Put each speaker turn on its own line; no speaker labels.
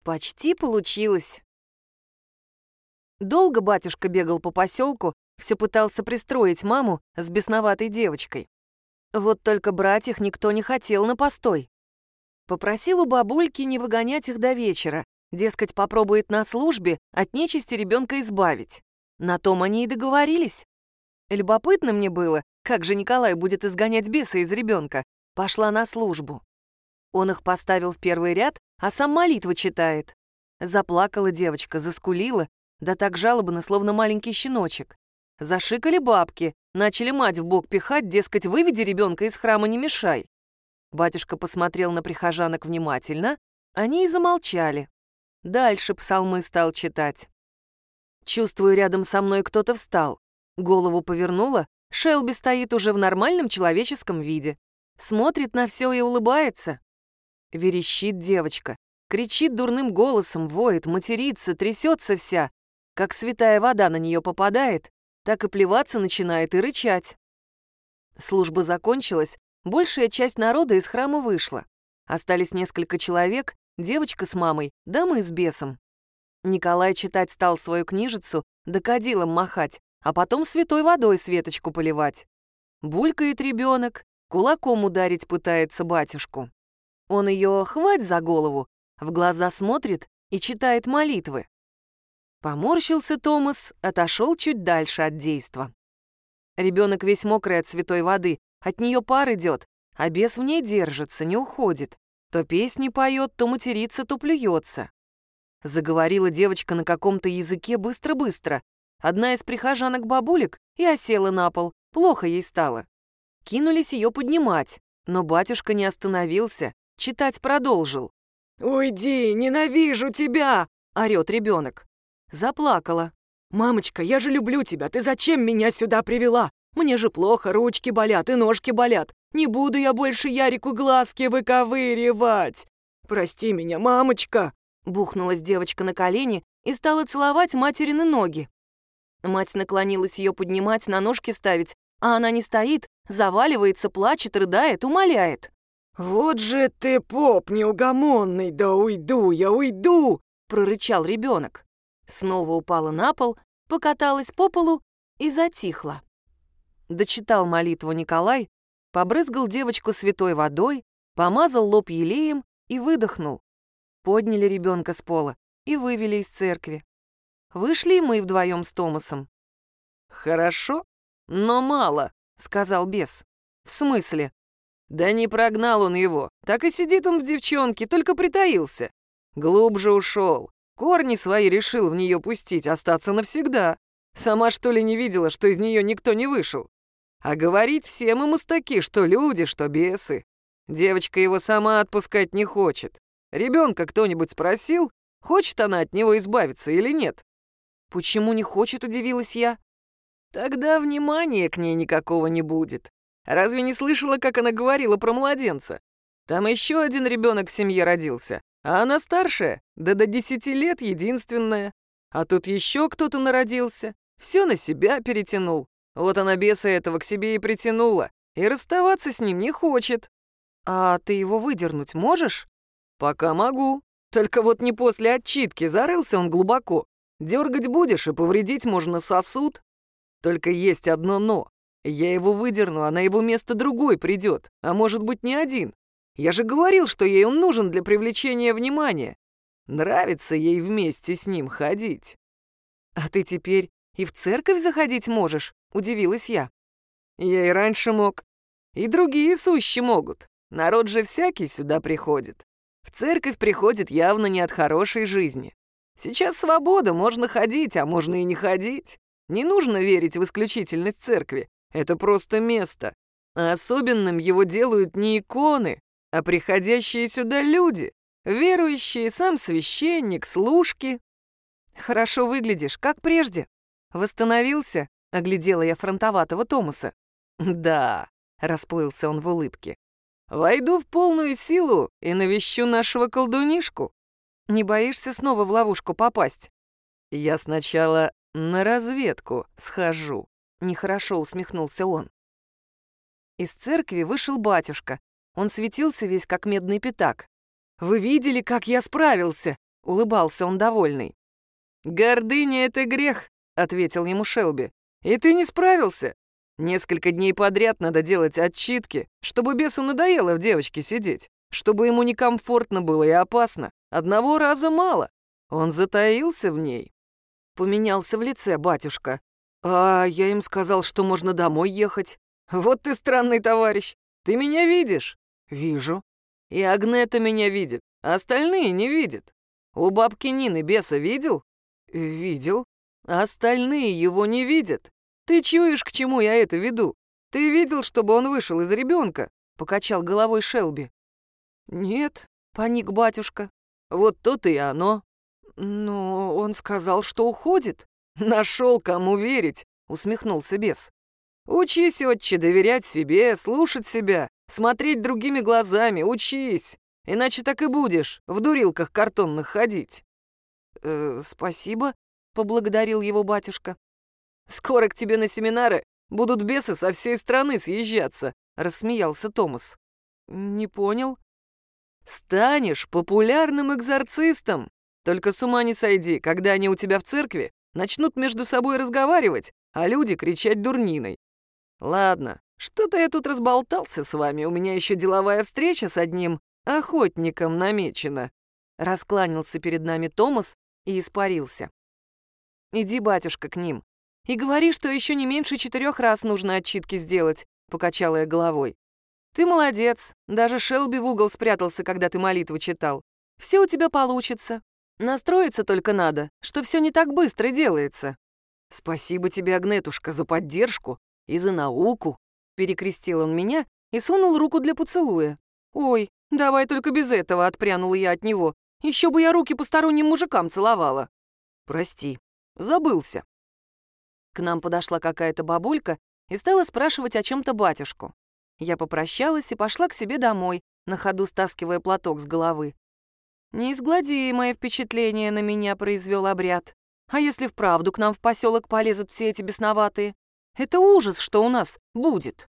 Почти получилось. Долго батюшка бегал по поселку, все пытался пристроить маму с бесноватой девочкой. Вот только брать их никто не хотел на постой. Попросил у бабульки не выгонять их до вечера, дескать, попробует на службе от нечисти ребенка избавить. На том они и договорились. Любопытно мне было, как же Николай будет изгонять беса из ребенка. Пошла на службу. Он их поставил в первый ряд, а сам молитву читает. Заплакала девочка, заскулила, да так жалобно, словно маленький щеночек. Зашикали бабки, начали мать в бок пихать, дескать, выведи ребенка из храма, не мешай. Батюшка посмотрел на прихожанок внимательно, они и замолчали. Дальше псалмы стал читать. Чувствую, рядом со мной кто-то встал. Голову повернула, Шелби стоит уже в нормальном человеческом виде. Смотрит на все и улыбается. Верещит девочка, кричит дурным голосом, воет, матерится, трясется вся. Как святая вода на нее попадает, так и плеваться начинает и рычать. Служба закончилась, большая часть народа из храма вышла. Остались несколько человек, девочка с мамой, да мы с бесом. Николай читать стал свою книжицу, да кадилом махать, а потом святой водой Светочку поливать. Булькает ребенок, кулаком ударить пытается батюшку. Он ее хвать за голову, в глаза смотрит и читает молитвы. Поморщился Томас, отошел чуть дальше от действа. Ребенок весь мокрый от святой воды, от нее пар идет, а бес в ней держится, не уходит. То песни поет, то матерится, то плюется. Заговорила девочка на каком-то языке быстро-быстро. Одна из прихожанок-бабулек и осела на пол, плохо ей стало. Кинулись ее поднимать, но батюшка не остановился, читать продолжил.
«Уйди, ненавижу тебя!» —
орёт ребенок. Заплакала.
«Мамочка, я же люблю тебя, ты зачем меня сюда привела? Мне же плохо, ручки болят и ножки болят. Не буду я больше Ярику глазки выковыривать. Прости меня, мамочка!»
Бухнулась девочка на колени и стала целовать материны ноги. Мать наклонилась ее поднимать, на ножки ставить, а она не стоит, заваливается, плачет, рыдает, умоляет.
«Вот же ты, поп неугомонный, да уйду я, уйду!»
— прорычал ребенок. Снова упала на пол, покаталась по полу и затихла. Дочитал молитву Николай, побрызгал девочку святой водой, помазал лоб елеем и выдохнул. Подняли ребенка с пола и вывели из церкви. Вышли и мы вдвоем с Томасом.
«Хорошо, но мало», — сказал бес.
«В смысле?»
«Да не прогнал он его, так и сидит он в девчонке, только притаился. Глубже ушел, корни свои решил в нее пустить, остаться навсегда. Сама что ли не видела, что из нее никто не вышел? А говорить всем ему мастаки, что люди, что бесы. Девочка его сама отпускать не хочет. Ребенка кто-нибудь спросил, хочет она от него избавиться или нет?»
«Почему не хочет?» — удивилась я.
«Тогда внимания к ней никакого не будет. Разве не слышала, как она говорила про младенца? Там еще один ребенок в семье родился, а она старшая, да до 10 лет единственная. А тут еще кто-то народился, все на себя перетянул. Вот она беса этого к себе и притянула, и расставаться с ним не хочет».
«А ты его выдернуть можешь?»
«Пока могу. Только вот не после отчитки, зарылся он глубоко. Дергать будешь, и повредить можно сосуд. Только есть одно «но». Я его выдерну, а на его место другой придет, а может быть не один. Я же говорил, что ей он нужен для привлечения внимания. Нравится ей вместе с ним ходить».
«А ты теперь и в церковь заходить можешь?» — удивилась я.
«Я и раньше мог. И другие сущи могут. Народ же всякий сюда приходит. В церковь приходит явно не от хорошей жизни. Сейчас свобода, можно ходить, а можно и не ходить. Не нужно верить в исключительность церкви. Это просто место. А особенным его делают не иконы, а приходящие сюда люди, верующие, сам священник, служки».
«Хорошо выглядишь, как прежде. Восстановился?» — оглядела я фронтоватого Томаса.
«Да», — расплылся он в улыбке. «Войду в полную силу и навещу нашего колдунишку».
«Не боишься снова в ловушку попасть?»
«Я сначала на разведку схожу», —
нехорошо усмехнулся он. Из церкви вышел батюшка. Он светился весь, как медный пятак.
«Вы видели, как я справился?
— улыбался он довольный.
«Гордыня — это грех», — ответил ему Шелби. «И ты не справился. Несколько дней подряд надо делать отчитки, чтобы бесу надоело в девочке сидеть, чтобы ему некомфортно было и опасно. Одного раза мало. Он затаился в ней».
Поменялся в лице батюшка.
«А я им сказал, что можно домой ехать. Вот ты странный товарищ. Ты меня видишь?»
«Вижу».
«И Агнета меня видит, а остальные не видят. У бабки Нины беса видел?»
«Видел».
«А остальные его не видят. Ты чуешь, к чему я это веду? Ты видел, чтобы он вышел из ребенка?»
— покачал головой Шелби.
«Нет»,
— паник батюшка.
«Вот то-то и оно».
«Но он сказал, что уходит».
«Нашел, кому верить», — усмехнулся бес. «Учись, отче, доверять себе, слушать себя, смотреть другими глазами, учись. Иначе так и будешь в дурилках картонных ходить».
«Спасибо»,
— поблагодарил его батюшка.
«Скоро к тебе на семинары будут бесы со всей страны съезжаться», — рассмеялся Томас.
«Не понял».
«Станешь популярным экзорцистом. Только с ума не сойди, когда они у тебя в церкви начнут между собой разговаривать, а люди кричать дурниной. Ладно, что-то я тут разболтался с вами, у меня еще деловая встреча с одним охотником намечена».
Раскланялся перед нами Томас и испарился. «Иди, батюшка, к ним. И говори, что еще не меньше 4 раз нужно отчитки сделать», — покачала я головой. «Ты молодец, даже Шелби в угол спрятался, когда ты молитву читал. Все у тебя получится. Настроиться только надо, что все не так быстро делается».
«Спасибо тебе, Агнетушка, за поддержку и за науку», —
перекрестил он меня и сунул руку для поцелуя. «Ой, давай только без этого», — отпрянула я от него. «Еще бы я руки посторонним мужикам целовала».
«Прости, забылся».
К нам подошла какая-то бабулька и стала спрашивать о чем-то батюшку. Я попрощалась и пошла к себе домой, на ходу стаскивая платок с головы. Неизгладимое впечатление на меня произвел обряд. А если вправду к нам в поселок полезут все эти бесноватые? Это ужас, что у нас будет.